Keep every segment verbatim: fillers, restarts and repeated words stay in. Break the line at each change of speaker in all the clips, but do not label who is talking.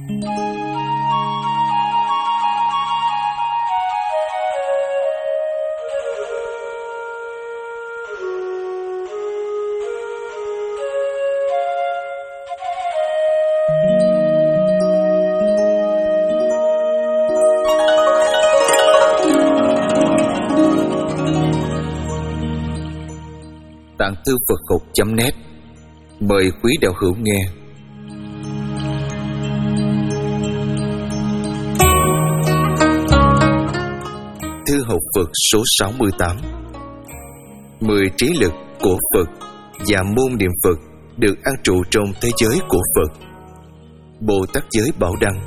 Tạng Thư Phật Học chấm net mời quý đạo hữu nghe. Thư học Phật số sáu mươi tám. Mười trí lực của Phật và môn niệm Phật được an trụ trong thế giới của Phật. Bồ Tát Giới Bảo Đăng.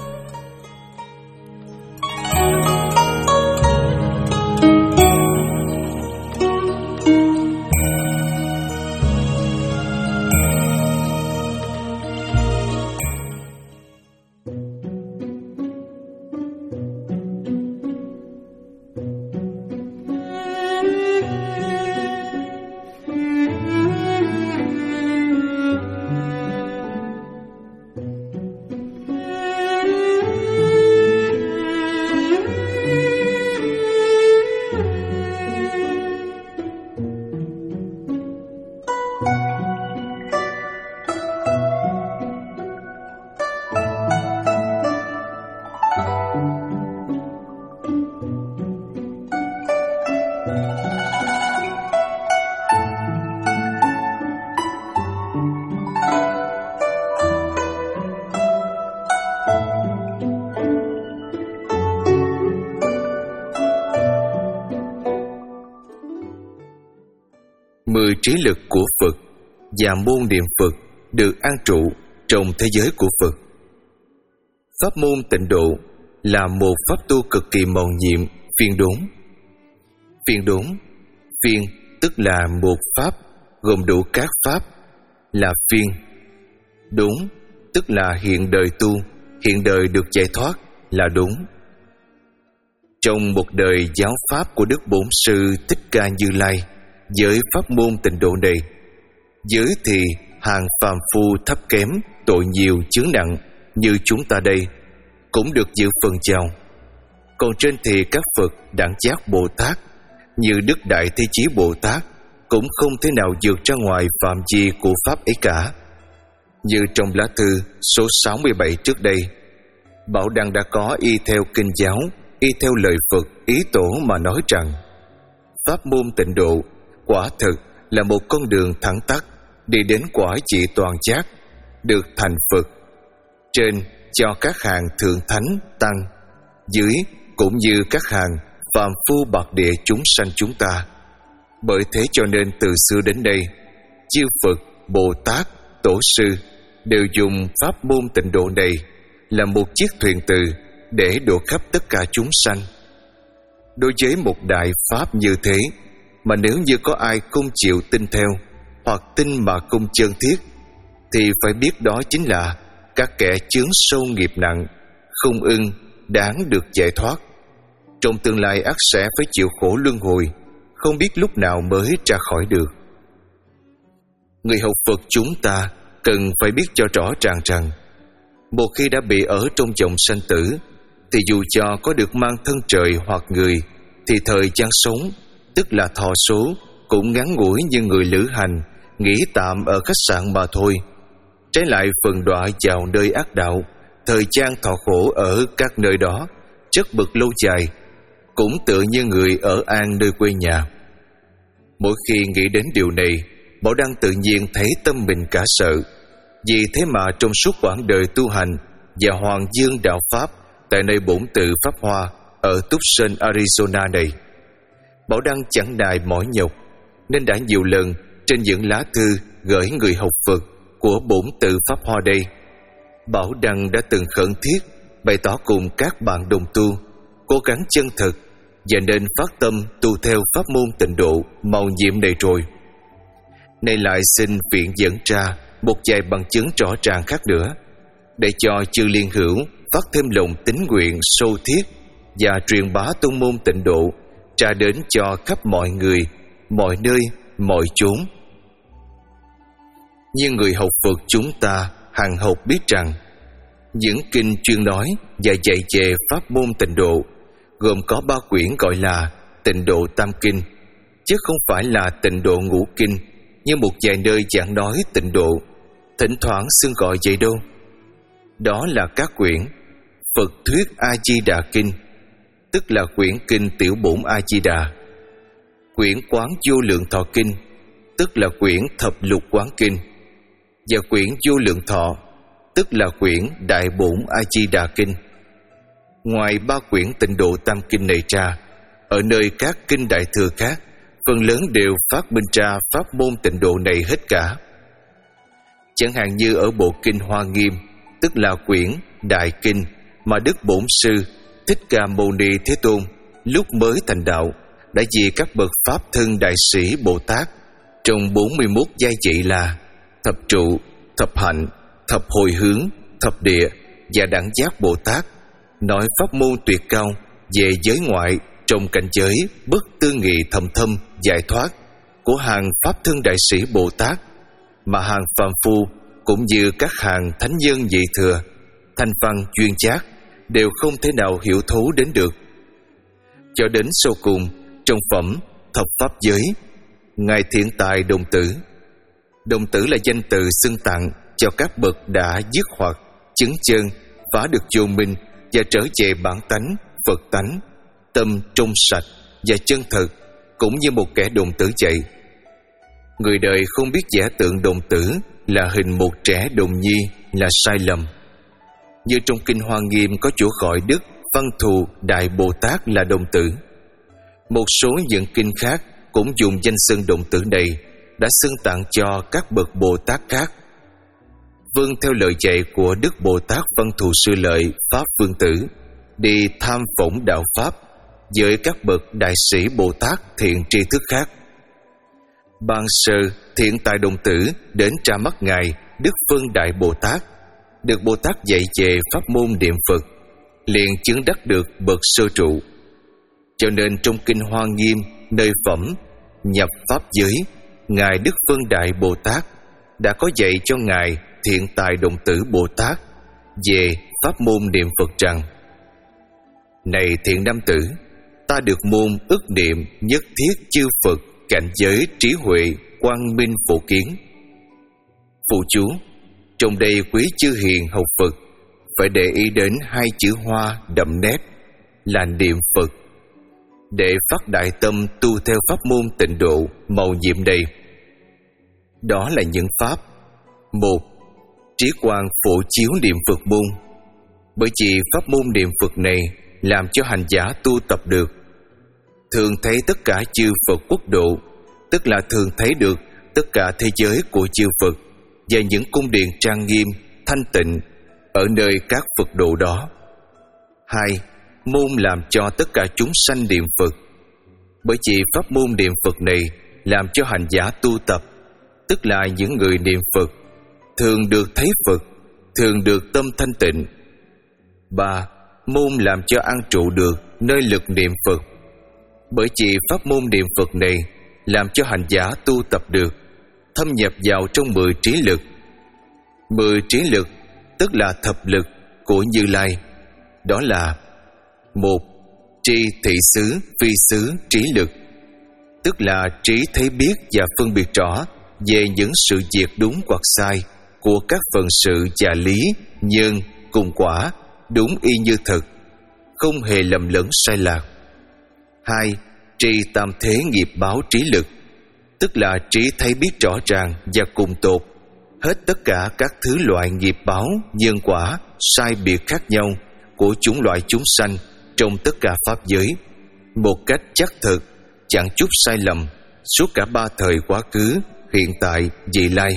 Mười trí lực của Phật và môn niệm Phật được an trụ trong thế giới của Phật. Pháp môn tịnh độ là một pháp tu cực kỳ mầu nhiệm, phiên đốn. Phiên đốn, phiên tức là một pháp gồm đủ các pháp, là phiên. Đốn tức là hiện đời tu, hiện đời được giải thoát, là đốn. Trong một đời giáo pháp của Đức Bổn Sư Thích Ca Như Lai, với pháp môn tịnh độ này, giới thì hàng phàm phu thấp kém, tội nhiều chướng nặng như chúng ta đây cũng được dự phần chào. Còn trên thì các Phật đẳng giác Bồ Tát như Đức Đại Thế Chí Bồ Tát cũng không thể nào vượt ra ngoài phạm vi của pháp ấy cả. Như trong lá thư số sáu mươi bảy trước đây, Bảo Đăng đã có y theo kinh giáo, y theo lời Phật ý tổ mà nói rằng pháp môn tịnh độ quả thực là một con đường thẳng tắc đi đến quả trị toàn giác, được thành Phật. Trên cho các hàng thượng thánh tăng, dưới cũng như các hàng phàm phu bạc địa chúng sanh chúng ta. Bởi thế cho nên từ xưa đến đây, chư Phật, Bồ Tát, Tổ sư đều dùng pháp môn tịnh độ này là một chiếc thuyền từ để độ khắp tất cả chúng sanh. Đối với một đại pháp như thế, mà nếu như có ai không chịu tin theo, hoặc tin mà không chân thiết, thì phải biết đó chính là các kẻ chướng sâu nghiệp nặng, không ưng, đáng được giải thoát. Trong tương lai ắt sẽ phải chịu khổ luân hồi, không biết lúc nào mới ra khỏi được. Người học Phật chúng ta cần phải biết cho rõ ràng rằng, một khi đã bị ở trong dòng sanh tử, thì dù cho có được mang thân trời hoặc người, thì thời gian sống, tức là thọ số, cũng ngắn ngủi như người lữ hành nghỉ tạm ở khách sạn mà thôi. Trái lại phần đọa vào nơi ác đạo, thời gian thọ khổ ở các nơi đó chất bực lâu dài, cũng tựa như người ở an nơi quê nhà. Mỗi khi nghĩ đến điều này, Bảo Đăng tự nhiên thấy tâm mình cả sợ. Vì thế mà trong suốt quãng đời tu hành và hoàng dương đạo pháp tại nơi bổn tự Pháp Hoa ở Tucson, Arizona này, Bảo Đăng chẳng nài mỏi nhọc, nên đã nhiều lần trên những lá thư gửi người học Phật của bổn tự Pháp Hoa đây, Bảo Đăng đã từng khẩn thiết bày tỏ cùng các bạn đồng tu cố gắng chân thực và nên phát tâm tu theo pháp môn tịnh độ mầu nhiệm này rồi. Nay lại xin viện dẫn ra một vài bằng chứng rõ ràng khác nữa, để cho chư liên hữu phát thêm lòng tín nguyện sâu thiết và truyền bá tông môn tịnh độ ra đến cho khắp mọi người, mọi nơi, mọi chốn. Như người học Phật chúng ta hằng học biết rằng, Những kinh chuyên nói và dạy về pháp môn tịnh độ gồm có ba quyển gọi là Tịnh độ Tam Kinh, chứ không phải là Tịnh độ Ngũ Kinh như một vài nơi giảng nói tịnh độ, thỉnh thoảng xưng gọi vậy đâu. Đó là các quyển Phật Thuyết A-di-đà Kinh, tức là quyển kinh Tiểu Bổn A-di-đà, quyển Quán Vô Lượng Thọ Kinh, tức là quyển Thập Lục Quán Kinh, và quyển Vô Lượng Thọ, tức là quyển Đại Bổn A-di-đà Kinh. Ngoài ba quyển Tịnh độ Tam Kinh này ra, ở nơi các kinh Đại Thừa khác, phần lớn đều phát minh ra pháp môn tịnh độ này hết cả. Chẳng hạn như ở bộ kinh Hoa Nghiêm, tức là quyển Đại Kinh mà Đức Bổn Sư Thích Ca Mâu Ni Thế Tôn lúc mới thành đạo đã vì các bậc pháp thân đại sĩ Bồ Tát trong bốn mươi mốt giai trị là thập trụ, thập hạnh, thập hồi hướng, thập địa và đẳng giác Bồ Tát, nói pháp môn tuyệt cao về giới ngoại trong cảnh giới bất tư nghị thầm thâm giải thoát của hàng pháp thân đại sĩ Bồ Tát, mà hàng phàm phu cũng như các hàng thánh nhân vị thừa, thanh văn chuyên giác đều không thể nào hiểu thấu đến được. Cho đến sau cùng, trong phẩm Thập Pháp Giới, Ngài Thiện Tài Đồng Tử, Đồng Tử là danh từ xưng tặng cho các bậc đã dứt hoặc, chứng chân, phá được vô minh và trở về bản tánh, Phật tánh, tâm trong sạch và chân thực, cũng như một kẻ đồng tử vậy. Người đời không biết vẽ tượng đồng tử là hình một trẻ đồng nhi là sai lầm. Như trong kinh Hoa Nghiêm có chỗ gọi Đức Văn Thù Đại Bồ Tát là đồng tử. Một số những kinh khác cũng dùng danh xưng đồng tử này đã xưng tặng cho các bậc Bồ Tát khác. Vâng theo lời dạy của Đức Bồ Tát Văn Thù Sư Lợi Pháp Vương Tử, đi tham phỏng đạo Pháp với các bậc đại sĩ Bồ Tát thiện tri thức khác. Ban sơ Thiện Tài Đồng Tử đến tra mắt Ngài Đức Phân Đại Bồ Tát, được Bồ Tát dạy về pháp môn niệm Phật, liền chứng đắc được bậc sơ trụ. Cho nên trong kinh Hoa Nghiêm, nơi phẩm Nhập Pháp Giới, Ngài Đức Phân Đại Bồ Tát đã có dạy cho Ngài Thiện Tài Đồng Tử Bồ Tát về pháp môn niệm Phật rằng: Này thiện nam tử, ta được môn ức niệm nhất thiết chư Phật cảnh giới trí huệ quang minh phổ kiến. Phụ chú: trong đây quý chư hiền học Phật phải để ý đến hai chữ hoa đậm nét là niệm Phật, để phát đại tâm tu theo pháp môn tịnh độ màu nhiệm này. Đó là những pháp: một, trí quang phổ chiếu niệm Phật môn, bởi vì pháp môn niệm Phật này làm cho hành giả tu tập được thường thấy tất cả chư Phật quốc độ, tức là thường thấy được tất cả thế giới của chư Phật và những cung điện trang nghiêm thanh tịnh ở nơi các Phật độ đó. Hai, môn làm cho tất cả chúng sanh niệm Phật, bởi vì pháp môn niệm Phật này làm cho hành giả tu tập, tức là những người niệm Phật thường được thấy Phật, thường được tâm thanh tịnh. Ba, môn làm cho an trụ được nơi lực niệm Phật, bởi vì pháp môn niệm Phật này làm cho hành giả tu tập được thâm nhập vào trong mười trí lực. Mười trí lực tức là thập lực của Như Lai, đó là: một, tri thị xứ phi xứ trí lực, tức là trí thấy biết và phân biệt rõ về những sự việc đúng hoặc sai của các phần sự và lý, nhân cùng quả đúng y như thật, không hề lầm lẫn sai lạc. Hai, tri tam thế nghiệp báo trí lực, tức là trí thấy biết rõ ràng và cùng tột hết tất cả các thứ loại nghiệp báo, nhân quả sai biệt khác nhau của chúng loại chúng sanh trong tất cả pháp giới, một cách chắc thực, chẳng chút sai lầm, suốt cả ba thời quá khứ, hiện tại, vị lai.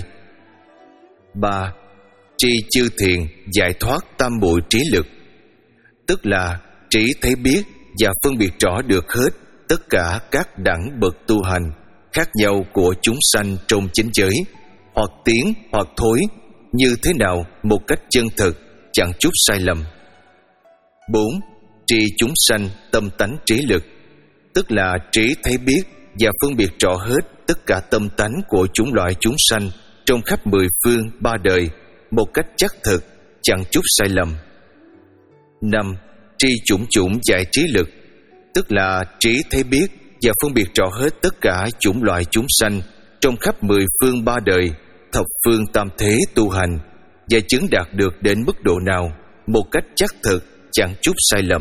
Ba, tri chư thiền giải thoát tam muội trí lực, tức là trí thấy biết và phân biệt rõ được hết tất cả các đẳng bậc tu hành khác nhau của chúng sanh trong chính giới, hoặc tiến hoặc thối, như thế nào một cách chân thực, chẳng chút sai lầm. Bốn, tri chúng sanh tâm tánh trí lực, tức là trí thấy biết và phân biệt rõ hết tất cả tâm tánh của chúng loại chúng sanh trong khắp mười phương ba đời một cách chắc thực, chẳng chút sai lầm. Năm. Tri chủng chủng giải trí lực, tức là trí thấy biết và phân biệt rõ hết tất cả chủng loại chúng sanh trong khắp mười phương ba đời, thập phương tam thế tu hành, và chứng đạt được đến mức độ nào một cách chắc thực, chẳng chút sai lầm.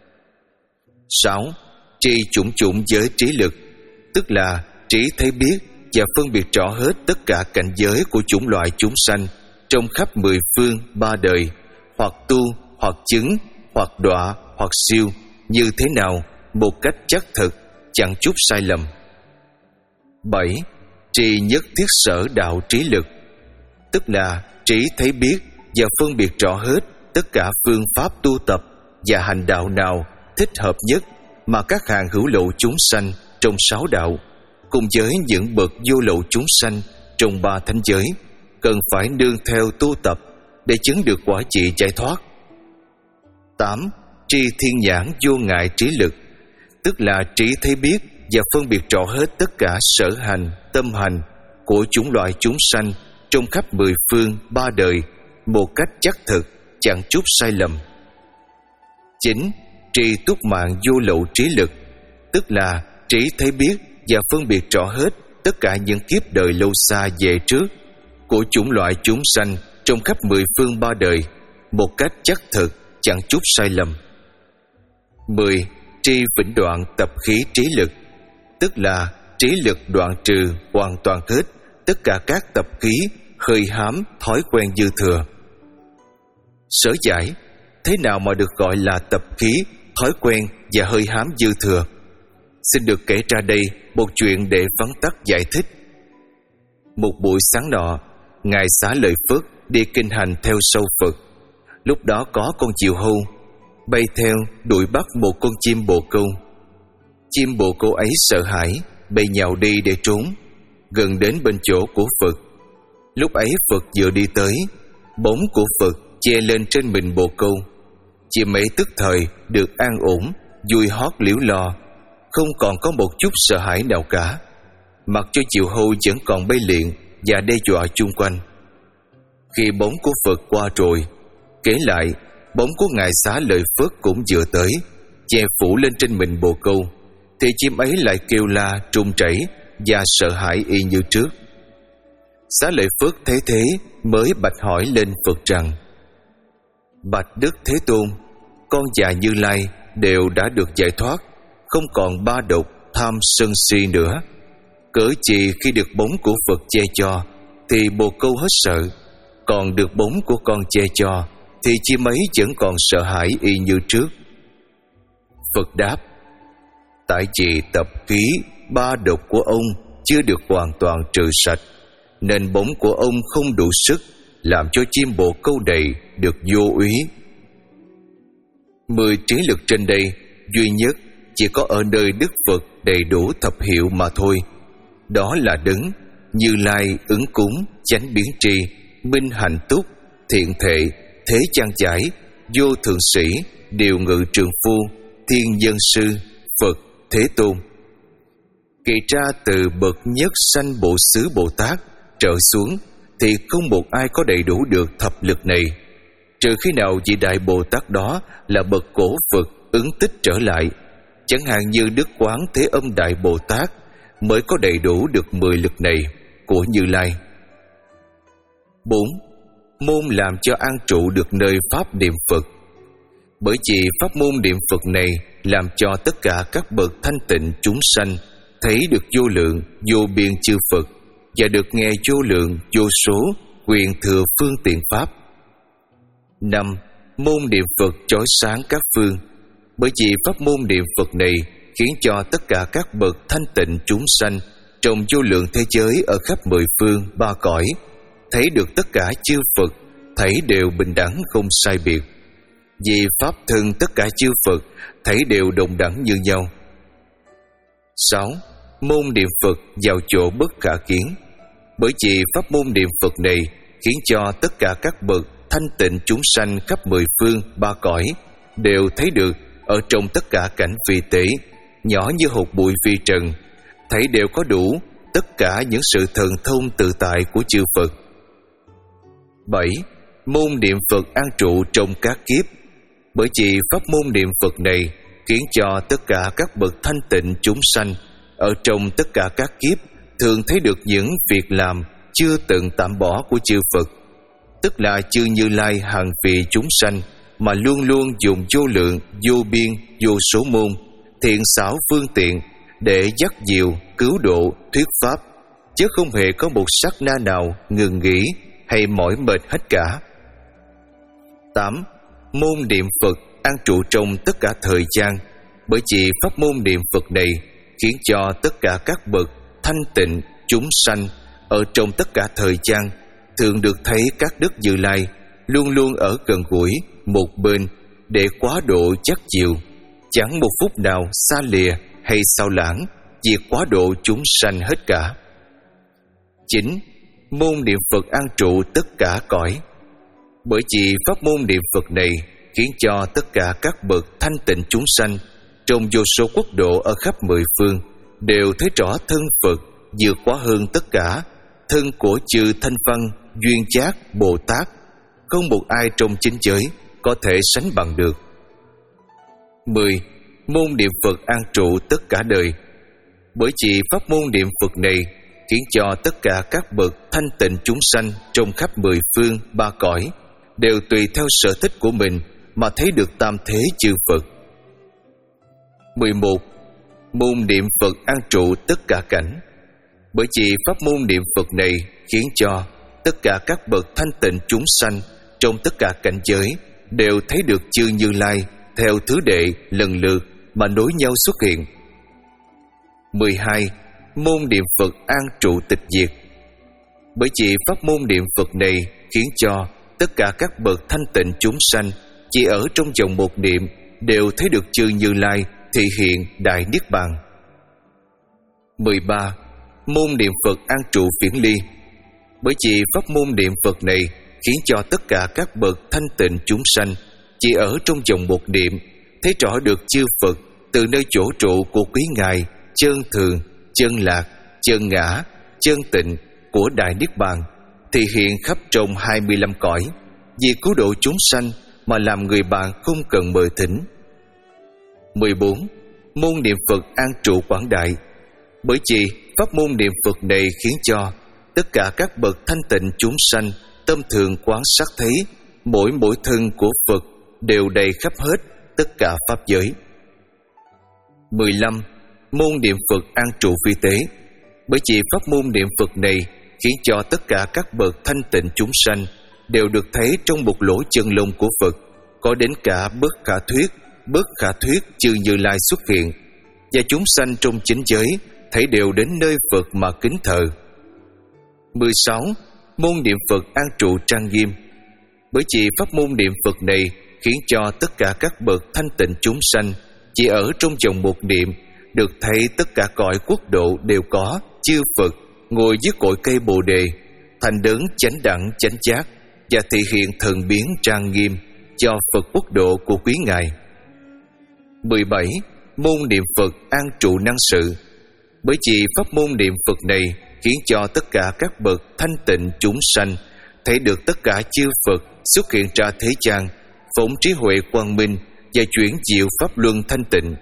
Sáu. Tri chủng chủng giới trí lực, tức là trí thấy biết và phân biệt rõ hết tất cả cảnh giới của chủng loại chúng sanh trong khắp mười phương ba đời, hoặc tu, hoặc chứng, hoặc đọa, hoặc siêu, như thế nào một cách chắc thực, chẳng chút sai lầm. Bảy. Tri nhất thiết sở đạo trí lực, tức là trí thấy biết và phân biệt rõ hết tất cả phương pháp tu tập và hành đạo nào thích hợp nhất mà các hàng hữu lậu chúng sanh trong sáu đạo, cùng với những bậc vô lậu chúng sanh trong ba thánh giới, cần phải nương theo tu tập để chứng được quả trị giải thoát. Tám. Tri thiên nhãn vô ngại trí lực, tức là trí thấy biết và phân biệt rõ hết tất cả sở hành, tâm hành của chủng loại chúng sanh trong khắp mười phương ba đời một cách chắc thực, chẳng chút sai lầm. Chín. Tri túc mạng vô lậu trí lực, tức là trí thấy biết và phân biệt rõ hết tất cả những kiếp đời lâu xa về trước của chủng loại chúng sanh trong khắp mười phương ba đời một cách chắc thực, chẳng chút sai lầm. Mười. Tri vĩnh đoạn tập khí trí lực, tức là trí lực đoạn trừ hoàn toàn hết tất cả các tập khí, hơi hám, thói quen dư thừa. Sở giải, thế nào mà được gọi là tập khí, thói quen và hơi hám dư thừa? Xin được kể ra đây một chuyện để vắn tắt giải thích. Một buổi sáng nọ, Ngài Xá Lợi Phất đi kinh hành theo sau Phật. Lúc đó có con diều hâu bay theo đuổi bắt một con chim bồ câu. Chim bồ câu ấy sợ hãi, bay nhào đi để trốn, gần đến bên chỗ của Phật. Lúc ấy Phật vừa đi tới, bóng của Phật che lên trên mình bồ câu. Chim ấy tức thời được an ổn, vui hót liễu lo, không còn có một chút sợ hãi nào cả, mặc cho diều hâu vẫn còn bay liệng và đe dọa chung quanh. Khi bóng của Phật qua rồi, kể lại bóng của Ngài Xá Lợi Phất cũng vừa tới, che phủ lên trên mình bồ câu, thì chim ấy lại kêu la run rẩy và sợ hãi y như trước. Xá Lợi Phất thấy thế mới bạch hỏi lên Phật rằng: Bạch Đức Thế Tôn, con và Như Lai đều đã được giải thoát, không còn ba độc tham sân si nữa. Cớ chi khi được bóng của Phật che cho thì bồ câu hết sợ, còn được bóng của con che cho thì chim ấy vẫn còn sợ hãi y như trước? Phật đáp: Tại vì tập khí ba độc của ông chưa được hoàn toàn trừ sạch, nên bóng của ông không đủ sức làm cho chim bồ câu đầy được vô úy. Mười trí lực trên đây duy nhất chỉ có ở nơi Đức Phật đầy đủ thập hiệu mà thôi. Đó là Đấng, Như Lai, Ứng Cúng, Chánh Biến Tri, Minh Hạnh Túc, Thiện Thệ, Thế Trang Giải, Vô Thượng Sĩ, Điều Ngự Trường Phu, Thiên Nhân Sư, Phật, Thế Tôn. Kể ra từ bậc nhất sanh Bộ Xứ Bồ Tát trở xuống thì không một ai có đầy đủ được thập lực này, trừ khi nào vị Đại Bồ Tát đó là bậc cổ Phật ứng tích trở lại, chẳng hạn như Đức Quán Thế Âm Đại Bồ Tát mới có đầy đủ được mười lực này của Như Lai. Bốn. Môn làm cho an trụ được nơi pháp niệm Phật. Bởi vì pháp môn niệm Phật này làm cho tất cả các bậc thanh tịnh chúng sanh thấy được vô lượng vô biên chư Phật và được nghe vô lượng vô số quyền thừa phương tiện pháp. Năm. Môn niệm Phật chói sáng các phương. Bởi vì pháp môn niệm Phật này khiến cho tất cả các bậc thanh tịnh chúng sanh trong vô lượng thế giới ở khắp mười phương ba cõi thấy được tất cả chư Phật, thấy đều bình đẳng không sai biệt. Vì pháp thân tất cả chư Phật thấy đều đồng đẳng như nhau. Sáu. Môn niệm Phật vào chỗ bất khả kiến. Bởi vì pháp môn niệm Phật này khiến cho tất cả các bậc thanh tịnh chúng sanh khắp mười phương ba cõi đều thấy được ở trong tất cả cảnh vi tế, nhỏ như hột bụi vi trần, thấy đều có đủ tất cả những sự thần thông tự tại của chư Phật. Bảy. môn niệm Phật an trụ trong các kiếp. Bởi vì pháp môn niệm Phật này khiến cho tất cả các bậc thanh tịnh chúng sanh ở trong tất cả các kiếp thường thấy được những việc làm chưa từng tạm bỏ của chư Phật, tức là chư Như Lai hằng vì chúng sanh mà luôn luôn dùng vô lượng, vô biên, vô số môn, thiện xảo phương tiện để dắt dìu, cứu độ, thuyết pháp, chứ không hề có một sát na nào ngừng nghỉ hay mỏi mệt hết cả. Tám. Môn niệm Phật an trụ trong tất cả thời gian. Bởi vì pháp môn niệm Phật này khiến cho tất cả các bậc thanh tịnh chúng sanh ở trong tất cả thời gian thường được thấy các đức Như Lai luôn luôn ở gần gũi một bên để quá độ dắt dìu, chẳng một phút nào xa lìa hay sao lãng việc quá độ chúng sanh hết cả. Chín. Môn niệm Phật an trụ tất cả cõi. Bởi vì pháp môn niệm Phật này khiến cho tất cả các bậc thanh tịnh chúng sanh trong vô số quốc độ ở khắp mười phương đều thấy rõ thân Phật vượt quá hơn tất cả thân của chư Thanh Văn, Duyên Giác, Bồ Tát, không một ai trong chính giới có thể sánh bằng được. Mười. Môn niệm Phật an trụ tất cả đời. Bởi vì pháp môn niệm Phật này khiến cho tất cả các bậc thanh tịnh chúng sanh trong khắp mười phương ba cõi đều tùy theo sở thích của mình mà thấy được tam thế chư Phật. Mười một. Môn niệm Phật an trụ tất cả cảnh. Bởi vì pháp môn niệm Phật này khiến cho tất cả các bậc thanh tịnh chúng sanh trong tất cả cảnh giới đều thấy được chư Như Lai theo thứ đệ lần lượt mà nối nhau xuất hiện. Mười hai. Môn niệm Phật an trụ tịch diệt. Bởi vì pháp môn niệm Phật này khiến cho tất cả các bậc thanh tịnh chúng sanh chỉ ở trong vòng một niệm đều thấy được chư Như Lai thị hiện đại niết bàn. Mười ba. Môn niệm Phật an trụ viễn ly. Bởi vì pháp môn niệm Phật này khiến cho tất cả các bậc thanh tịnh chúng sanh chỉ ở trong vòng một niệm thấy rõ được chư Phật từ nơi chỗ trụ của quý ngài chân thường, chân lạc, chân ngã, chân tịnh của đại niết bàn thì hiện khắp trong hai mươi lăm cõi vì cứu độ chúng sanh mà làm người bạn không cần mời thỉnh. Mười bốn. Môn niệm Phật an trụ quảng đại. Bởi vì pháp môn niệm Phật này khiến cho tất cả các bậc thanh tịnh chúng sanh tâm thường quán sát thấy mỗi mỗi thân của Phật đều đầy khắp hết tất cả pháp giới. Mười lăm. Môn niệm Phật an trụ vi tế. Bởi vì pháp môn niệm Phật này khiến cho tất cả các bậc thanh tịnh chúng sanh đều được thấy trong một lỗ chân lông của Phật, có đến cả bất khả thuyết, bất khả thuyết chư Như Lai xuất hiện, và chúng sanh trong chính giới thấy đều đến nơi Phật mà kính thờ. Mười sáu. Môn niệm Phật an trụ trang nghiêm. Bởi vì pháp môn niệm Phật này khiến cho tất cả các bậc thanh tịnh chúng sanh chỉ ở trong vòng một niệm được thấy tất cả cõi quốc độ đều có chư Phật ngồi dưới cội cây Bồ Đề, thành đấng chánh đẳng chánh giác và thị hiện thần biến trang nghiêm cho Phật quốc độ của quý ngài. Mười bảy. Môn niệm Phật an trụ năng sự. Bởi vì pháp môn niệm Phật này khiến cho tất cả các bậc thanh tịnh chúng sanh thấy được tất cả chư Phật xuất hiện ra thế gian, phóng trí huệ quang minh và chuyển diệu pháp luân thanh tịnh.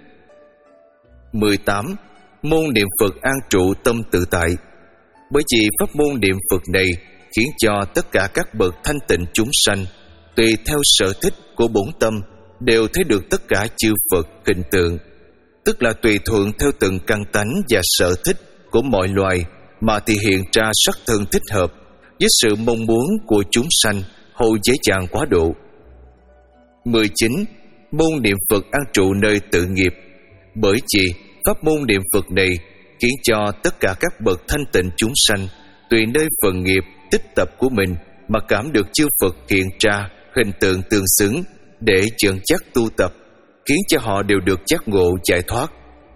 Mười tám. Môn niệm Phật an trụ tâm tự tại. Bởi vì pháp môn niệm Phật này khiến cho tất cả các bậc thanh tịnh chúng sanh tùy theo sở thích của bổn tâm đều thấy được tất cả chư Phật hình tượng, tức là tùy thuận theo từng căn tánh và sở thích của mọi loài mà thể hiện ra sắc thân thích hợp với sự mong muốn của chúng sanh hầu dễ dàng quá độ. Mười chín. Môn niệm Phật an trụ nơi tự nghiệp. Bởi vì pháp môn niệm Phật này khiến cho tất cả các bậc thanh tịnh chúng sanh tùy nơi phần nghiệp tích tập của mình mà cảm được chư Phật hiện ra hình tượng tương xứng để dẫn dắt tu tập, khiến cho họ đều được giác ngộ giải thoát.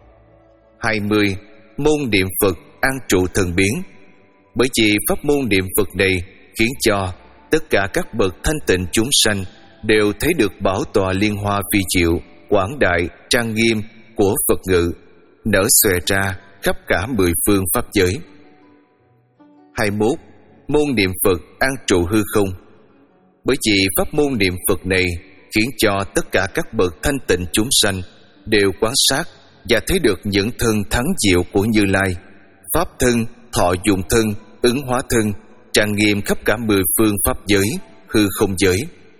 Hai mươi. Môn niệm Phật an trụ thần biến. Bởi vì pháp môn niệm Phật này khiến cho tất cả các bậc thanh tịnh chúng sanh đều thấy được bảo tọa liên hoa phi diệu, quảng đại, trang nghiêm của Phật ngự nở xòe ra khắp cả mười phương pháp giới. Hai mươi mốt. Môn niệm Phật an trụ hư không. Bởi vì pháp môn niệm Phật này khiến cho tất cả các bậc thanh tịnh chúng sanh đều quan sát và thấy được những thân thắng diệu của Như Lai. Pháp thân, thọ dụng thân, ứng hóa thân trang nghiêm khắp cả mười phương pháp giới, hư không giới.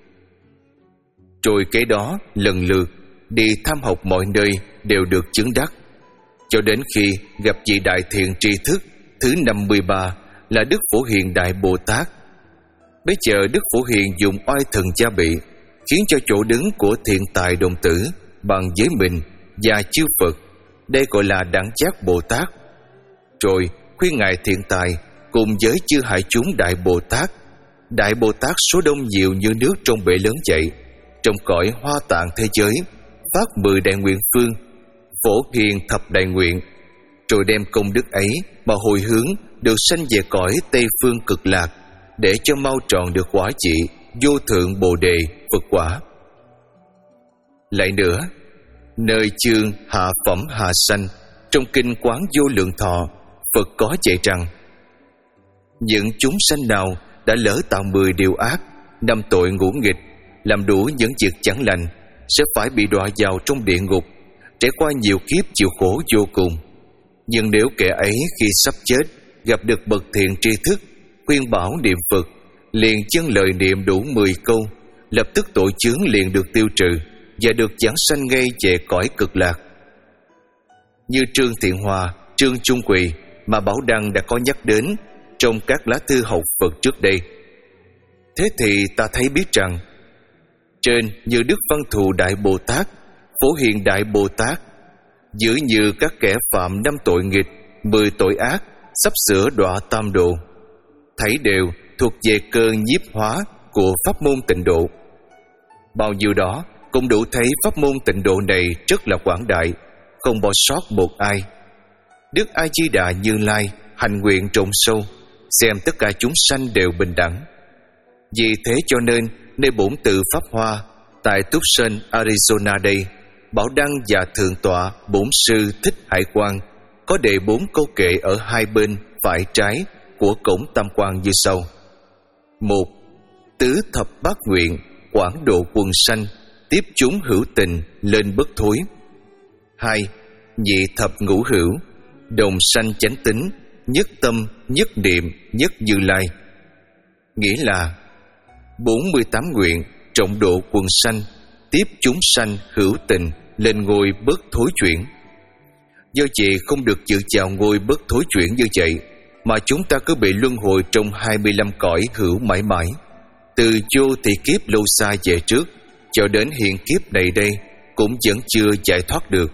Rồi kế đó lần lượt đi tham học mọi nơi đều được chứng đắc, cho đến khi gặp vị đại thiện tri thức thứ năm mươi ba là Đức Phổ Hiền Đại Bồ Tát. Bây giờ Đức Phổ Hiền dùng oai thần gia bị, khiến cho chỗ đứng của thiện tài đồng tử bằng với mình và chư Phật, đây gọi là đẳng giác Bồ Tát. Rồi khuyên ngài thiện tài cùng với chư hải chúng Đại Bồ Tát. Đại Bồ Tát số đông nhiều như nước trong bể lớn vậy, trong cõi hoa tạng thế giới phát mười đại nguyện phương, phổ hiền thập đại nguyện, rồi đem công đức ấy mà hồi hướng được sanh về cõi Tây Phương Cực Lạc, để cho mau tròn được quả trị vô thượng Bồ Đề Phật quả. Lại nữa, nơi chương hạ phẩm hạ sanh trong kinh Quán Vô Lượng Thọ, Phật có dạy rằng: những chúng sanh nào đã lỡ tạo mười điều ác, năm tội ngũ nghịch, làm đủ những việc chẳng lành, sẽ phải bị đọa vào trong địa ngục, trải qua nhiều kiếp chịu khổ vô cùng. Nhưng nếu kẻ ấy khi sắp chết gặp được bậc thiện tri thức khuyên bảo niệm Phật, liền chân lời niệm đủ mười câu, lập tức tội chướng liền được tiêu trừ và được giảng sanh ngay về cõi Cực Lạc. Như Trương Thiện Hòa, Trương Trung Quỳ mà Bảo Đăng đã có nhắc đến trong các lá thư học Phật trước đây. Thế thì ta thấy biết rằng, trên như Đức Văn Thù Đại Bồ Tát, Phổ Hiền Đại Bồ Tát, dưới như các kẻ phạm năm tội nghịch, mười tội ác, sắp sửa đọa tam độ, thấy đều thuộc về cơ nhiếp hóa của pháp môn tịnh độ. Bao nhiêu đó cũng đủ thấy pháp môn tịnh độ này rất là quảng đại, không bỏ sót một ai. Đức A Di Đà Như Lai hành nguyện rộng sâu, xem tất cả chúng sanh đều bình đẳng. Vì thế cho nên nơi bổn tự Pháp Hoa tại Tucson, Arizona đây, Bảo Đăng và Thượng tọa Bổn sư Thích Hải Quang có đề bốn câu kệ ở hai bên phải trái của cổng tam quan như sau: một, tứ thập bát nguyện quảng độ quần sanh, tiếp chúng hữu tình lên bất thối. Hai, nhị thập ngũ hữu đồng sanh chánh tính, nhất tâm nhất niệm nhất Như Lai. Nghĩa là bốn mươi tám nguyện trọng độ quần sanh, tiếp chúng sanh hữu tình lên ngôi bất thối chuyển. Do vậy không được dự vào ngôi bất thối chuyển như vậy, mà chúng ta cứ bị luân hồi trong hai mươi lăm cõi hữu mãi mãi, từ vô thị kiếp lâu xa về trước cho đến hiện kiếp này đây cũng vẫn chưa giải thoát được.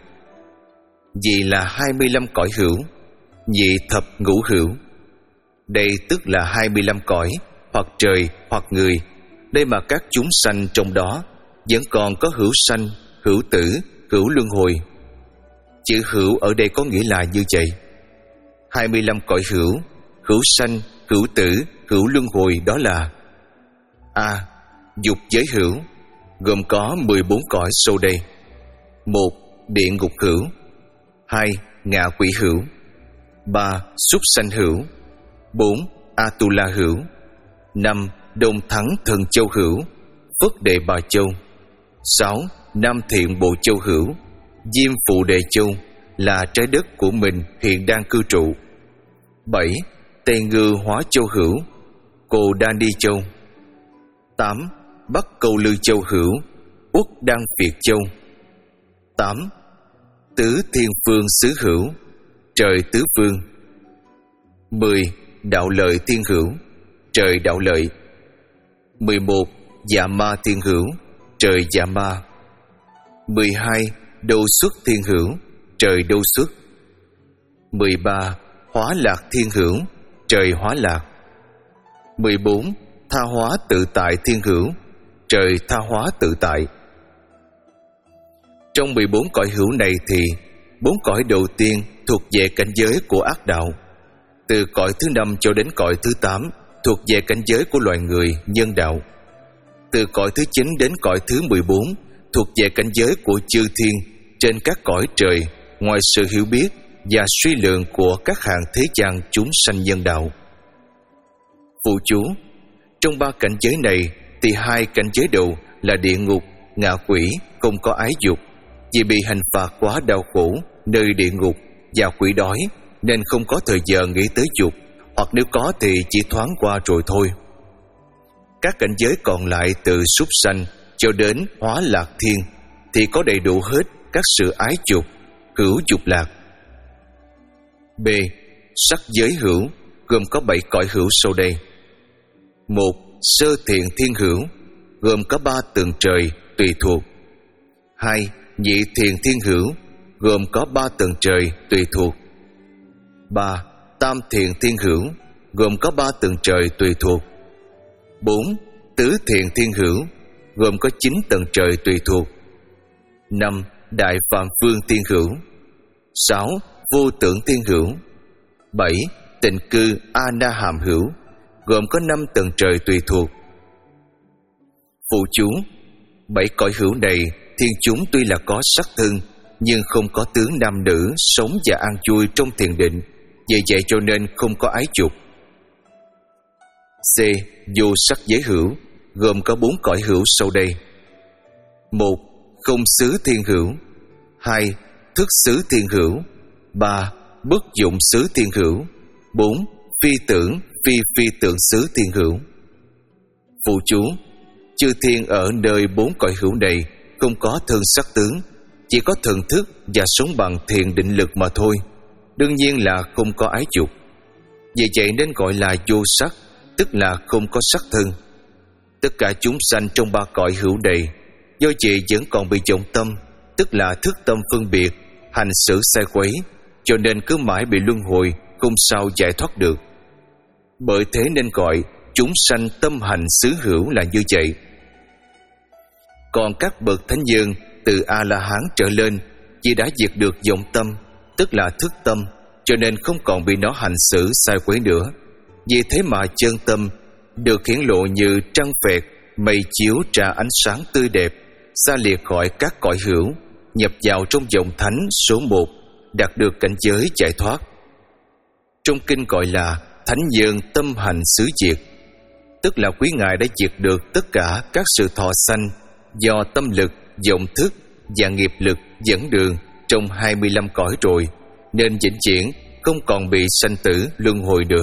Vì là hai mươi lăm cõi hữu, nhị thập ngũ hữu, đây tức là hai mươi lăm cõi, hoặc trời hoặc người, đây mà các chúng sanh trong đó vẫn còn có hữu sanh, hữu tử, hữu luân hồi. Chữ hữu ở đây có nghĩa là như vậy. hai mươi lăm cõi hữu, hữu sanh, hữu tử, hữu luân hồi đó là: A. Dục giới hữu, gồm có mười bốn cõi sau đây: một. Địa ngục hữu. Hai. Ngạ quỷ hữu. Ba. Súc sanh hữu. Bốn. Atula hữu. Năm. Đông Thắng Thần Châu hữu, Phất Đề Bà Châu. Sáu. Nam Thiện Bộ Châu hữu, Diêm Phụ Đề Châu là trái đất của mình hiện đang cư trụ. Bảy. Tây Ngư Hóa Châu hữu, Cồ Đan Đi Châu. Tám. Bắc Câu Lư Châu hữu, Uất Đan Việt Châu. Tám. Tứ Thiên Phương xứ hữu, trời tứ phương. Mười. Đạo Lợi Thiên hữu, trời đạo lợi. Mười một. Dạ Ma Thiên hữu, trời dạ ma. Mười hai. Đô Xuất Thiên hữu, trời đô xuất. Mười ba. Hóa Lạc Thiên hữu, trời hóa lạc. Mười bốn. Tha Hóa Tự Tại Thiên hữu, trời tha hóa tự tại. Trong mười bốn cõi hữu này thì bốn cõi đầu tiên thuộc về cảnh giới của ác đạo. Từ cõi thứ năm cho đến cõi thứ tám thuộc về cảnh giới của loài người nhân đạo. Từ cõi thứ chín đến cõi thứ mười bốn thuộc về cảnh giới của chư thiên trên các cõi trời, ngoài sự hiểu biết và suy lượng của các hạng thế gian chúng sanh nhân đạo. Phụ chú: trong ba cảnh giới này thì hai cảnh giới đầu là địa ngục, ngạ quỷ không có ái dục, vì bị hành phạt quá đau khổ nơi địa ngục và quỷ đói nên không có thời giờ nghĩ tới dục, hoặc nếu có thì chỉ thoáng qua rồi thôi. Các cảnh giới còn lại từ súc sanh cho đến hóa lạc thiên thì có đầy đủ hết các sự ái dục, hữu dục lạc. B. Sắc giới hữu gồm có bảy cõi hữu sau đây. Một. Sơ thiện thiên hữu gồm có ba tầng trời tùy thuộc. Hai. Nhị thiện thiên hữu gồm có ba tầng trời tùy thuộc. Ba. Tam thiện thiên hữu gồm có ba tầng trời tùy thuộc. Bốn. Tứ thiện thiên hữu gồm có chín tầng trời tùy thuộc. Năm. Đại phạm vương thiên hữu. Sáu. Vô tưởng thiên hữu. Bảy. Tịnh cư A Na Hàm hữu gồm có năm tầng trời tùy thuộc. Phụ chú: bảy cõi hữu này thiên chúng tuy là có sắc thân nhưng không có tướng nam nữ sống và an vui trong thiền định, vì vậy cho nên không có ái dục. C. Vô sắc giới hữu gồm có bốn cõi hữu sau đây. Một. Không xứ thiên hữu. Hai. Thức xứ thiên hữu. Ba. Bất dụng xứ thiên hữu. Bốn. Phi tưởng phi phi tưởng xứ thiên hữu. Phụ chú: chư thiên ở nơi bốn cõi hữu này không có thân sắc tướng, chỉ có thần thức và sống bằng thiền định lực mà thôi, đương nhiên là không có ái dục. Vì vậy nên gọi là vô sắc, tức là không có sắc thân. Tất cả chúng sanh trong ba cõi hữu này do vậy vẫn còn bị vọng tâm, tức là thức tâm phân biệt, hành xử sai quấy, cho nên cứ mãi bị luân hồi, không sao giải thoát được. Bởi thế nên gọi chúng sanh tâm hành xứ hữu là như vậy. Còn các bậc thánh nhân từ A-la-hán trở lên chỉ đã diệt được vọng tâm, tức là thức tâm, cho nên không còn bị nó hành xử sai quấy nữa. Vì thế mà chân tâm được hiển lộ như trăng phẹt, mây chiếu ra ánh sáng tươi đẹp, xa liệt khỏi các cõi hữu, nhập vào trong vòng thánh số một, đạt được cảnh giới giải thoát. Trong kinh gọi là thánh nhân tâm hành xứ diệt, tức là quý ngài đã diệt được tất cả các sự thọ sanh do tâm lực, vọng thức và nghiệp lực dẫn đường trong hai mươi lăm cõi rồi, nên vĩnh viễn không còn bị sanh tử luân hồi nữa.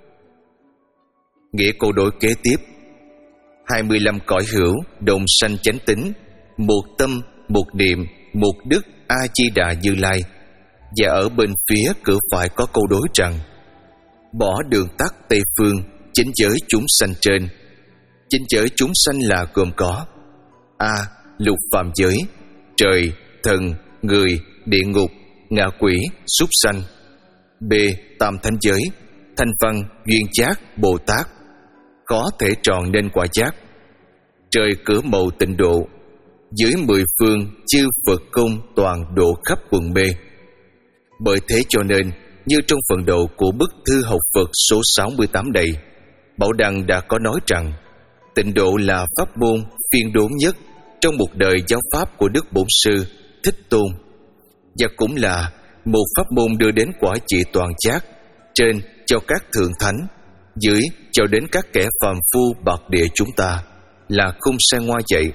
Nghĩa câu đối kế tiếp: hai mươi lăm cõi hữu đồng sanh chánh tính, một tâm, một niệm, một đức A Di Đà Như Lai. Và ở bên phía cửa phải có câu đối rằng: bỏ đường tắt Tây phương, chính giới chúng sanh trên. Chính giới chúng sanh là gồm có: A. Lục phàm giới, trời, thần, người, địa ngục, ngạ quỷ, súc sanh. B. Tam thánh giới, thanh văn, duyên giác, Bồ Tát, có thể tròn nên quả giác. Trời cửa mầu tịnh độ, dưới mười phương chư Phật công toàn độ khắp quần mê. Bởi thế cho nên như trong phần đầu của bức thư học Phật số sáu mươi tám này, Bảo Đăng đã có nói rằng tịnh độ là pháp môn phiên đốn nhất trong một đời giáo pháp của Đức Bổn Sư Thích Tôn, và cũng là một pháp môn đưa đến quả trị toàn giác, trên cho các thượng thánh, dưới cho đến các kẻ phàm phu bạc địa chúng ta, là không sai ngoa vậy.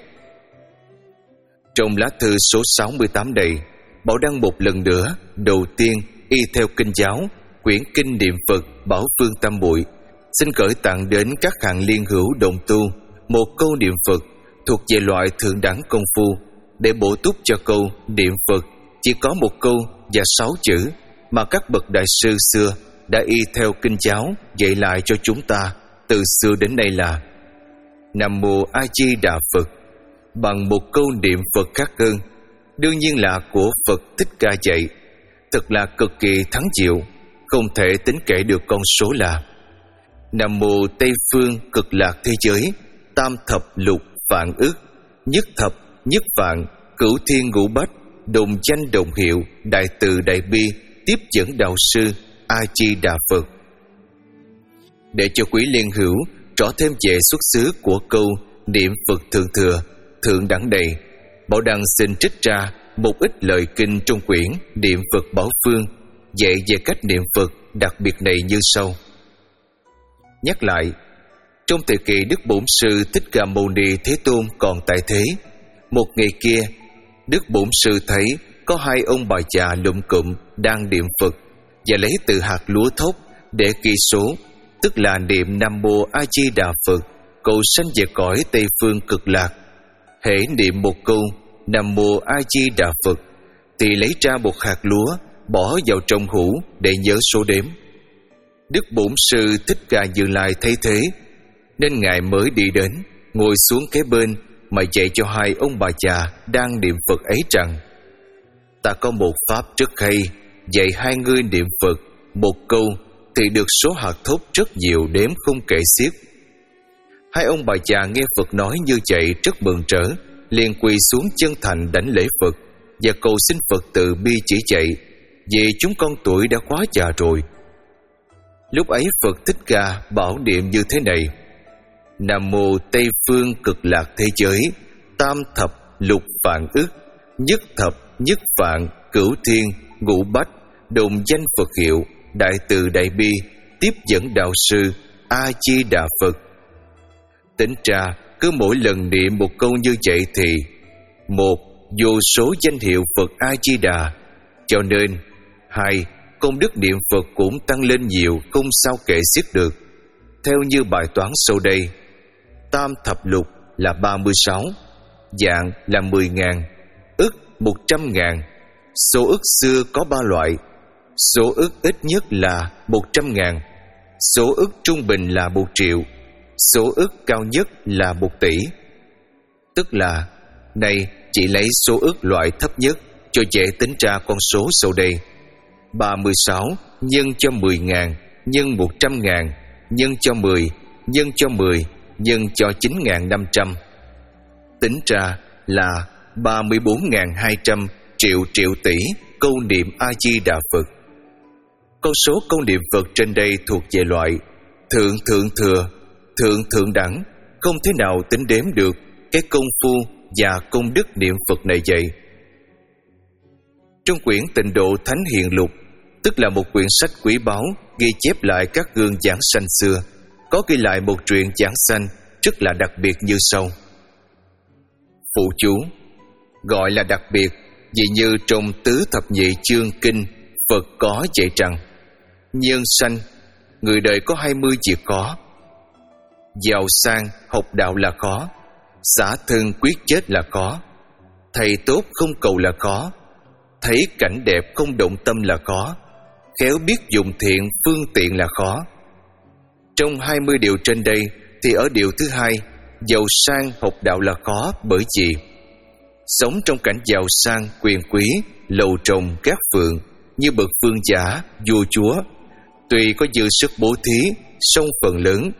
Trong lá thư số sáu mươi tám này, Bảo Đăng một lần nữa đầu tiên y theo kinh giáo quyển kinh niệm Phật Bảo Phương Tam Muội xin gửi tặng đến các hạng liên hữu đồng tu một câu niệm Phật thuộc về loại thượng đẳng công phu, để bổ túc cho câu niệm Phật chỉ có một câu và sáu chữ mà các bậc đại sư xưa đã y theo kinh giáo dạy lại cho chúng ta từ xưa đến nay là Nam Mô A Di Đà Phật, bằng một câu niệm Phật khác hơn, đương nhiên là của Phật Thích Ca dạy, thật là cực kỳ thắng diệu, không thể tính kể được con số là Nam Mô Tây Phương Cực Lạc Thế Giới Tam Thập Lục Vạn Ức Nhất Thập Nhất Vạn Cửu Thiên Ngũ Bách Đồng Danh Đồng Hiệu Đại Từ Đại Bi Tiếp Dẫn Đạo Sư A Di Đà Phật. Để cho quý liên hữu rõ thêm về xuất xứ của câu niệm Phật thượng thừa thượng đẳng này, Bảo Đăng xin trích ra một ít lời kinh trong quyển niệm Phật Bảo Phương dạy về cách niệm Phật đặc biệt này như sau. Nhắc lại, Trong thời kỳ Đức Bổn Sư Thích Ca Mâu Ni Thế Tôn còn tại thế, một ngày kia, Đức Bổn Sư thấy có hai ông bà già lụm cụm đang niệm Phật và lấy từ hạt lúa thóc để ghi số, tức là niệm Nam Mô A Di Đà Phật, cầu sanh về cõi Tây Phương Cực Lạc. Hễ niệm một câu Nam Mô A Di Đà Phật thì lấy ra một hạt lúa bỏ vào trong hũ để nhớ số đếm. Đức Bổn Sư Thích Ca Như Lai thấy thế nên ngài mới đi đến, ngồi xuống kế bên mà dạy cho hai ông bà già đang niệm Phật ấy rằng: ta có một pháp rất hay, dạy hai ngươi niệm Phật một câu thì được số hạt thóc rất nhiều đếm không kể xiết. Hai ông bà già nghe Phật nói như vậy rất mừng rỡ, liền quỳ xuống chân thành đảnh lễ Phật và cầu xin Phật từ bi chỉ dạy, vì chúng con tuổi đã quá già rồi. Lúc ấy Phật Thích Ca bảo niệm như thế này: Nam Mô Tây Phương Cực Lạc Thế Giới, tam thập lục vạn ức, nhất thập nhất vạn cửu thiên ngũ bách, đồng danh Phật hiệu, đại từ đại bi, tiếp dẫn đạo sư A Di Đà Phật. Tính ra cứ mỗi lần niệm một câu như vậy thì: một, vô số danh hiệu Phật A Di Đà, cho nên hai, công đức niệm Phật cũng tăng lên nhiều không sao kể xiết được. Theo như bài toán sau đây, tam thập lục là ba mươi sáu, vạn là mười ngàn, ức một trăm ngàn. Số ức xưa có ba loại: số ức ít nhất là một trăm ngàn, số ức trung bình là một triệu, số ức cao nhất là một tỷ. Tức là này chỉ lấy số ức loại thấp nhất cho dễ tính ra con số sau đây: ba mươi sáu nhân cho mười ngàn, nhân một trăm ngàn, nhân cho mười, nhân cho mười, nhân cho chín nghìn năm trăm. Tính ra là ba mươi bốn nghìn hai trăm triệu triệu tỷ câu niệm A Di Đà Phật. Con số câu niệm Phật trên đây thuộc về loại thượng thượng thừa, thượng thượng đẳng, không thể nào tính đếm được cái công phu và công đức niệm Phật này vậy. Trong quyển Tịnh Độ Thánh Hiền Lục, tức là một quyển sách quý báu ghi chép lại các gương giảng sanh xưa, có ghi lại một truyện giảng sanh rất là đặc biệt như sau. Phụ chú gọi là đặc biệt vì như trong Tứ Thập Nhị Chương Kinh, Phật có dạy rằng: nhân sanh, người đời có hai mươi việc khó. Giàu sang học đạo là khó, xả thân quyết chết là khó, thầy tốt không cầu là khó, thấy cảnh đẹp không động tâm là khó, khéo biết dùng thiện phương tiện là khó. Trong hai mươi điều trên đây thì ở điều thứ hai, giàu sang học đạo là khó, bởi vì sống trong cảnh giàu sang quyền quý, lầu trồng gác phượng như bậc vương giả, vua chúa, tuy có dư sức bố thí, song phần lớn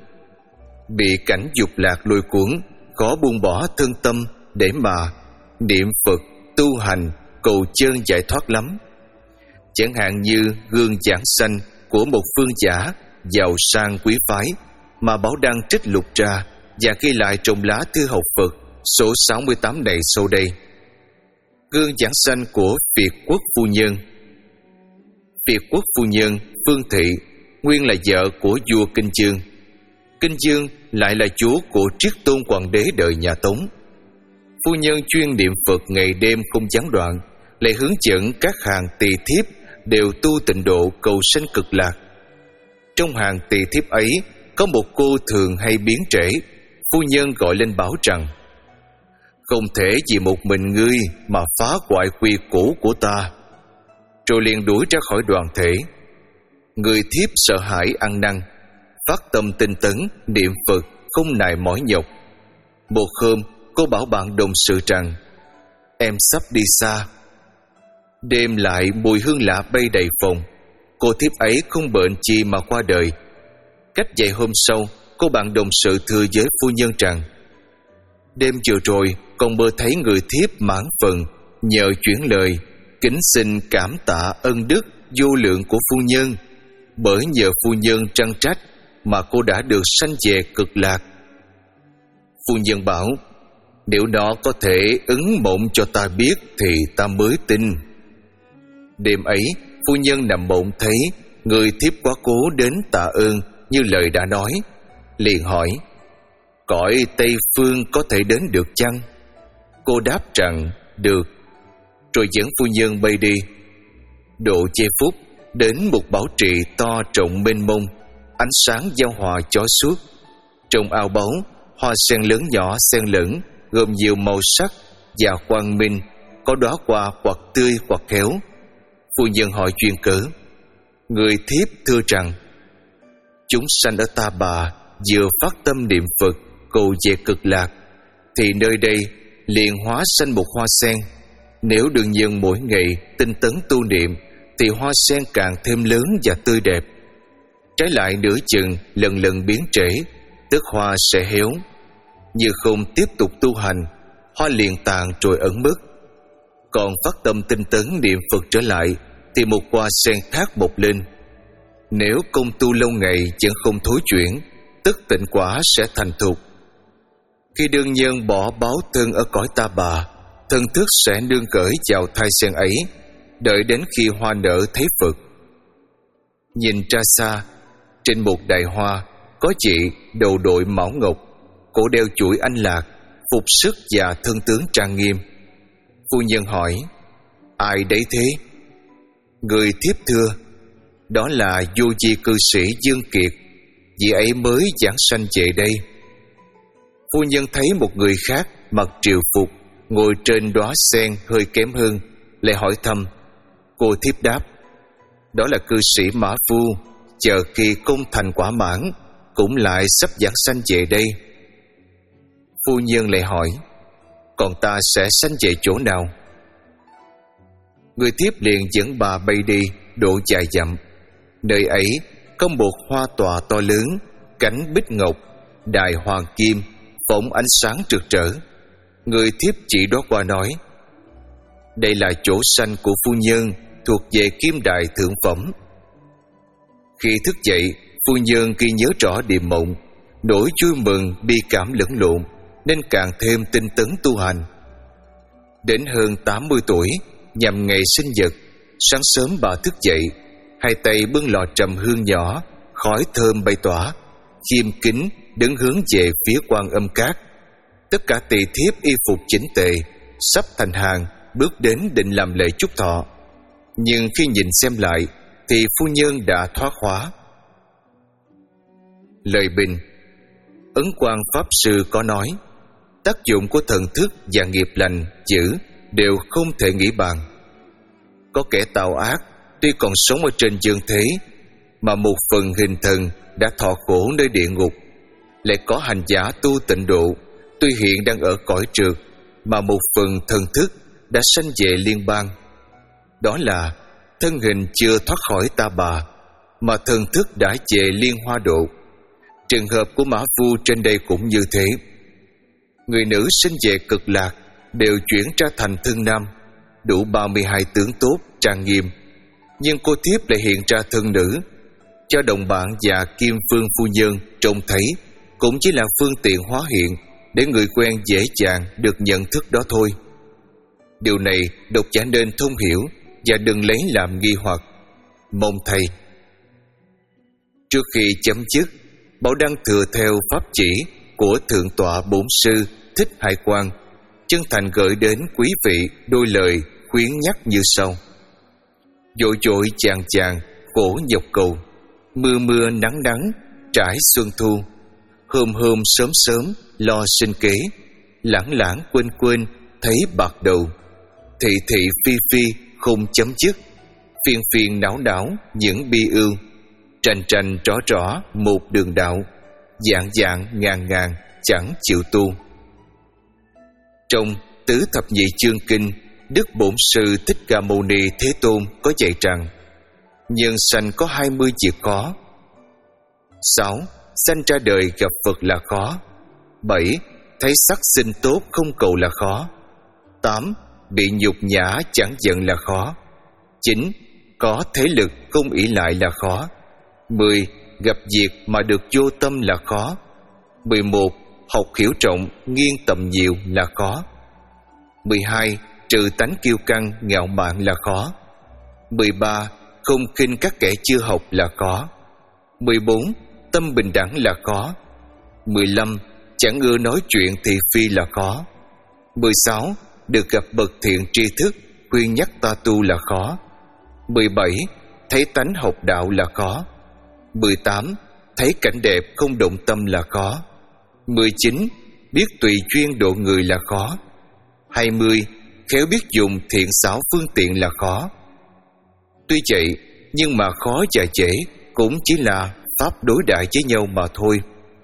bị cảnh dục lạc lôi cuốn, khó buông bỏ thân tâm để mà niệm Phật, tu hành, cầu chân giải thoát lắm. Chẳng hạn như gương giảng sanh của một phương giả giàu sang quý phái mà Bảo Đăng trích lục ra và ghi lại trong lá thư học Phật số sáu mươi tám này sau đây. Gương giảng sanh của Việt Quốc phu nhân. Việt Quốc phu nhân Phương Thị nguyên là vợ của vua Kinh Dương. Kinh Dương lại là chúa của Triết Tôn Hoàng đế đời nhà Tống. Phu nhân chuyên niệm Phật ngày đêm không gián đoạn, lại hướng dẫn các hàng tỳ thiếp đều tu tịnh độ cầu sanh cực lạc. Trong hàng tỳ thiếp ấy có một cô thường hay biến trễ. Phu nhân gọi lên bảo rằng: không thể vì một mình ngươi mà phá hoại quy củ của ta, rồi liền đuổi ra khỏi đoàn thể. Người thiếp sợ hãi ăn năn, phát tâm tinh tấn niệm Phật không nài mỏi nhọc. Một hôm cô bảo bạn đồng sự rằng: em sắp đi xa. Đêm lại mùi hương lạ bay đầy phòng. Cô thiếp ấy không bệnh chi mà qua đời. Cách vài hôm sau, cô bạn đồng sự thưa với phu nhân rằng: đêm vừa rồi con mơ thấy người thiếp mãn phần, nhờ chuyển lời kính xin cảm tạ ân đức vô lượng của phu nhân. Bởi nhờ phu nhân trăn trách mà cô đã được sanh về cực lạc. Phu nhân bảo: nếu nó có thể ứng mộng cho ta biết thì ta mới tin. Đêm ấy phu nhân nằm mộng thấy người thiếp quá cố đến tạ ơn như lời đã nói, liền hỏi: cõi Tây Phương có thể đến được chăng? Cô đáp rằng được, rồi dẫn phu nhân bay đi. Độ giây phút, đến một bảo trì to rộng mênh mông, ánh sáng giao hòa chói suốt. Trong ao báu, hoa sen lớn nhỏ xen lẫn, gồm nhiều màu sắc và quang minh, có đóa hoa hoặc tươi hoặc héo. Phu nhân hỏi duyên cớ. Người thiếp thưa rằng: chúng sanh ở Ta Bà vừa phát tâm niệm Phật cầu về cực lạc, thì nơi đây liền hóa sanh một hoa sen. Nếu đương nhân mỗi ngày tinh tấn tu niệm, thì hoa sen càng thêm lớn và tươi đẹp. Trái lại nửa chừng lần lần biến trễ, tức hoa sẽ héo. Như không tiếp tục tu hành, hoa liền tàn rồi ẩn mất. Còn phát tâm tinh tấn niệm Phật trở lại, thì một hoa sen khác bộc lên. Nếu công tu lâu ngày vẫn không thối chuyển, tức tịnh quả sẽ thành thục. Khi đương nhân bỏ báo thân ở cõi Ta Bà, thân thức sẽ nương gửi vào thai sen ấy, đợi đến khi hoa nở thấy Phật. Nhìn ra xa, trên một đài hoa có chị đầu đội mão ngọc, cổ đeo chuỗi anh lạc, phục sức và thân tướng trang nghiêm. Phu nhân hỏi: ai đấy thế? Người thiếp thưa: đó là vô vi cư sĩ Dương Kiệt, vị ấy mới giảng sanh về đây. Phu nhân thấy một người khác mặc triều phục ngồi trên đóa sen hơi kém hơn, lại hỏi thăm. Cô thiếp đáp: đó là cư sĩ Mã Phu, chờ khi công thành quả mãn cũng lại sắp giảng sanh về đây. Phu nhân lại hỏi: còn ta sẽ sanh về chỗ nào? Người thiếp liền dẫn bà bay đi độ dài dặm. Nơi ấy có một hoa tòa to lớn, cánh bích ngọc, đài hoàng kim, phóng ánh sáng rực rỡ. Người thiếp chỉ đó qua nói: đây là chỗ sanh của phu nhân, thuộc về kim đài thượng phẩm. Khi thức dậy, phu nhân khi nhớ rõ điềm mộng, nỗi vui mừng bi cảm lẫn lộn, nên càng thêm tinh tấn tu hành. Đến hơn tám mươi tuổi, nhằm ngày sinh nhật, sáng sớm bà thức dậy, hai tay bưng lò trầm hương nhỏ, khói thơm bay tỏa, khiêm kính đứng hướng về phía Quan Âm Cát. Tất cả tỳ thiếp y phục chỉnh tề, sắp thành hàng, bước đến định làm lễ chúc thọ. Nhưng khi nhìn xem lại, thì phu nhân đã thoát hóa. Lời bình: Ấn Quang Pháp Sư có nói, tác dụng của thần thức và nghiệp lành dữ đều không thể nghĩ bàn. Có kẻ tào ác tuy còn sống ở trên dương thế, mà một phần hình thần đã thọ khổ nơi địa ngục. Lại có hành giả tu tịnh độ, tuy hiện đang ở cõi trượt, mà một phần thần thức đã sanh về liên bang. Đó là thân hình chưa thoát khỏi Ta Bà, mà thần thức đã về Liên Hoa Độ. Trường hợp của Mã Phu trên đây cũng như thế. Người nữ sinh về cực lạc đều chuyển ra thành thân nam, đủ ba mươi hai tướng tốt trang nghiêm. Nhưng cô thiếp lại hiện ra thân nữ, cho đồng bạn và Kim Phương phu nhân trông thấy cũng chỉ là phương tiện hóa hiện để người quen dễ dàng được nhận thức đó thôi. Điều này độc giả nên thông hiểu và đừng lấy làm nghi hoặc. Mong thầy. Trước khi chấm dứt, Bảo Đăng thừa theo pháp chỉ của Thượng tọa Bổn Sư Thích Hải Quang, chân thành gửi đến quý vị đôi lời khuyến nhắc như sau. Vội vội chàng chàng khổ nhọc cầu, mưa mưa nắng nắng trải xuân thu. Hôm hôm sớm sớm lo sinh kế, lãng lãng quên quên thấy bạc đầu. Thị thị phi phi không chấm dứt, phiền phiền não não những bi ưu. Tranh tranh rõ rõ một đường đạo, dạng dạng ngàn ngàn chẳng chịu tu. Trong Tứ Thập Nhị Chương Kinh, Đức Bổn Sư Thích Ca Mâu Ni Thế Tôn có dạy rằng nhân sanh có hai mươi việc khó. Sáu. Sanh ra đời gặp Phật là khó. Bảy. Thấy sắc sinh tốt không cầu là khó. Tám. Bị nhục nhã chẳng giận là khó. Chín. Có thế lực không ỷ lại là khó. Mười. Gặp việc mà được vô tâm là khó. Mười một. Học hiểu rộng nghiêng tầm nhiều là khó. Mười hai. Trừ tánh kiêu căng ngạo mạn là khó. Mười ba. Không khinh các kẻ chưa học là khó. Mười bốn. Tâm bình đẳng là khó. Mười lăm. Chẳng ưa nói chuyện thị phi là khó. Mười sáu. Được gặp bậc thiện tri thức khuyên nhắc ta tu là khó. Mười bảy. Thấy tánh học đạo là khó. Mười tám. Thấy cảnh đẹp không động tâm là khó. Mười chín. Biết tùy duyên độ người là khó. Hai mươi. Khéo biết dùng thiện xảo phương tiện là khó. Tuy vậy, nhưng mà khó và dễ cũng chỉ là pháp đối đại với nhau mà thôi.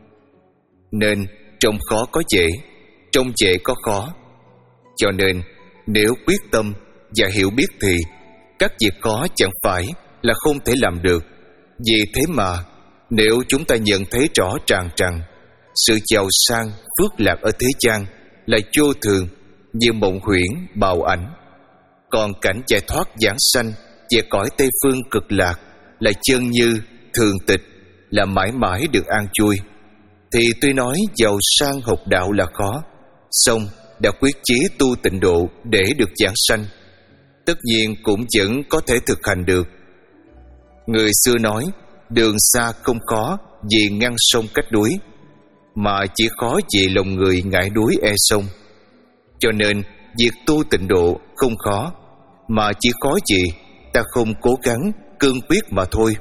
Nên trong khó có dễ, trong dễ có khó. Cho nên nếu quyết tâm và hiểu biết thì các việc khó chẳng phải là không thể làm được. Vì thế mà nếu chúng ta nhận thấy rõ ràng rằng sự giàu sang phước lạc ở thế gian là vô thường như mộng huyễn bào ảnh, còn cảnh giải thoát giảng sanh về cõi Tây Phương cực lạc là chân như thường tịch, là mãi mãi được an vui, thì tuy nói giàu sang học đạo là khó, song đã quyết chí tu tịnh độ để được giảng sanh, tất nhiên cũng vẫn có thể thực hành được. Người xưa nói đường xa không khó vì ngăn sông cách núi, mà chỉ khó vì lòng người ngại núi e sông. Cho nên việc tu tịnh độ không khó, mà chỉ khó gì ta không cố gắng cương quyết mà thôi.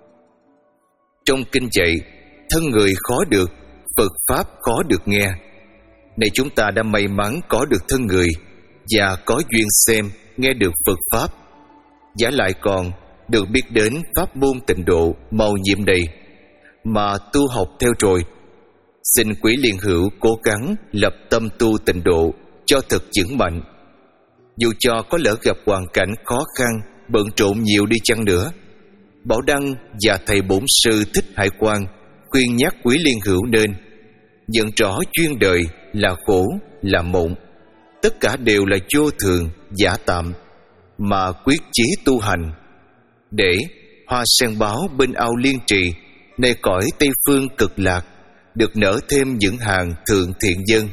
Trong kinh dạy, thân người khó được, Phật Pháp khó được nghe. Này chúng ta đã may mắn có được thân người và có duyên xem, nghe được Phật Pháp, giả lại còn được biết đến pháp môn tịnh độ màu nhiệm đầy mà tu học theo rồi. Xin quý liên hữu cố gắng lập tâm tu tịnh độ cho thật vững mạnh. Dù cho có lỡ gặp hoàn cảnh khó khăn, bận rộn nhiều đi chăng nữa, Bảo Đăng và thầy bổn sư Thích Hải Quang khuyên nhắc quý liên hữu nên nhận rõ duyên đời là khổ, là mộng, tất cả đều là vô thường, giả tạm, mà quyết chí tu hành để hoa sen báo bên ao liên trì nơi cõi Tây Phương cực lạc được nở thêm những hàng thượng thiện dân.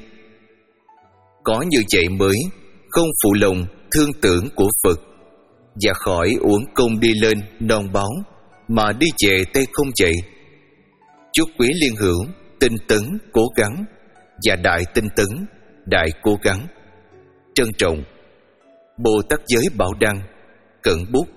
Có như vậy mới không phụ lòng thương tưởng của Phật, và khỏi uổng công đi lên non báo mà đi về tay không chạy. Chúc quý liên hữu tinh tấn cố gắng và đại tinh tấn đại cố gắng. Trân trọng, Bồ Tát Giới Bảo Đăng. Cận bút.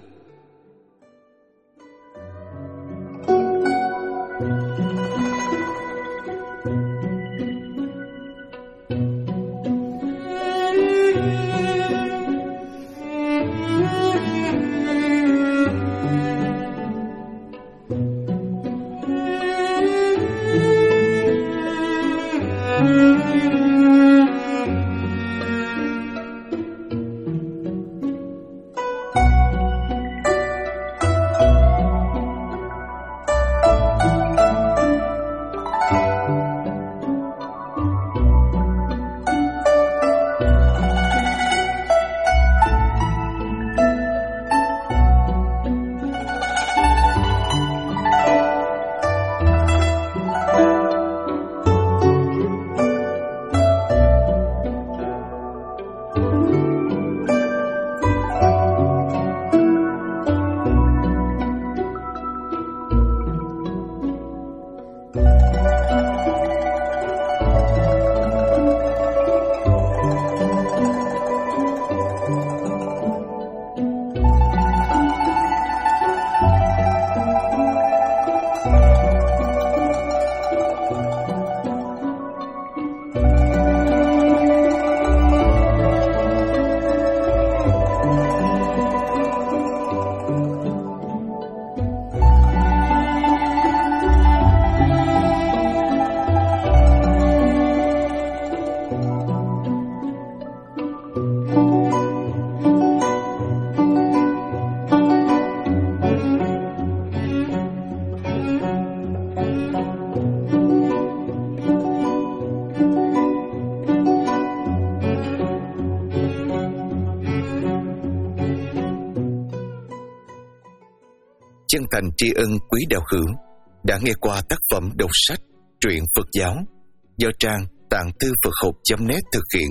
Chân thành tri ân quý đạo hữu đã nghe qua tác phẩm đọc sách truyện Phật giáo do trang tạng thư Phật học chấm net thực hiện.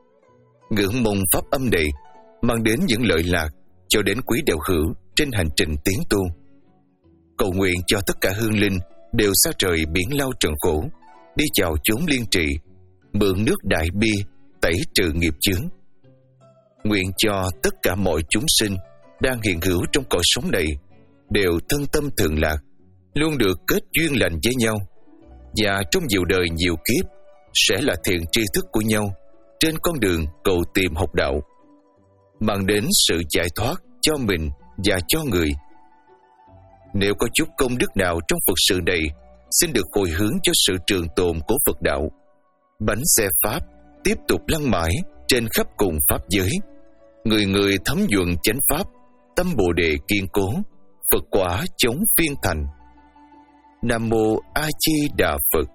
Ngưỡng mong pháp âm này mang đến những lợi lạc cho đến quý đạo hữu trên hành trình tiến tu. Cầu nguyện cho tất cả hương linh đều xa trời biển lao trần khổ, đi vào chốn liên trì, mượn nước đại bi tẩy trừ nghiệp chướng. Nguyện cho tất cả mọi chúng sinh đang hiện hữu trong cõi sống này đều thân tâm thường lạc, luôn được kết duyên lành với nhau, và trong nhiều đời nhiều kiếp sẽ là thiện tri thức của nhau trên con đường cầu tìm học đạo, mang đến sự giải thoát cho mình và cho người. Nếu có chút công đức nào trong Phật sự này, xin được hồi hướng cho sự trường tồn của Phật đạo. Bánh xe Pháp tiếp tục lăn mãi trên khắp cùng Pháp giới. Người người thấm nhuần chánh Pháp, tâm Bồ Đề kiên cố, Phật quả chống phiên thành. Nam Mô A Di Đà Phật.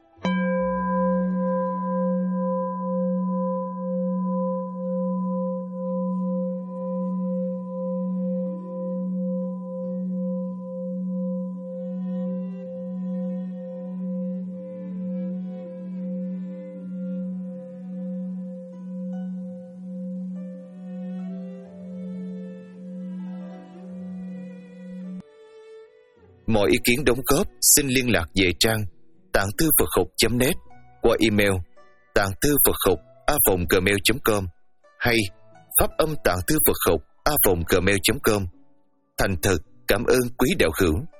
Mọi ý kiến đóng góp xin liên lạc về trang tạng thư Phật học chấm net qua email tạng thư Phật học a vòng gmail chấm com hay pháp âm tạng thư Phật học a vòng gmail chấm com. Thành thật cảm ơn quý đạo hữu.